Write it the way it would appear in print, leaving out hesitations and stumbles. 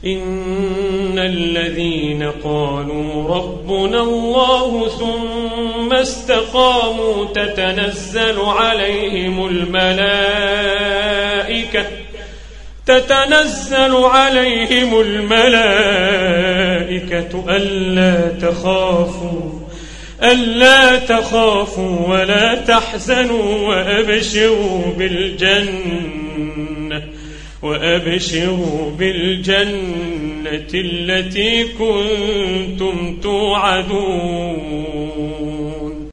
إن الذين قالوا ربنا الله ثم استقاموا تتنزل عليهم الملائكة ألا تخافوا ولا تحزنوا وأبشروا بالجنة التي كنتم توعدون.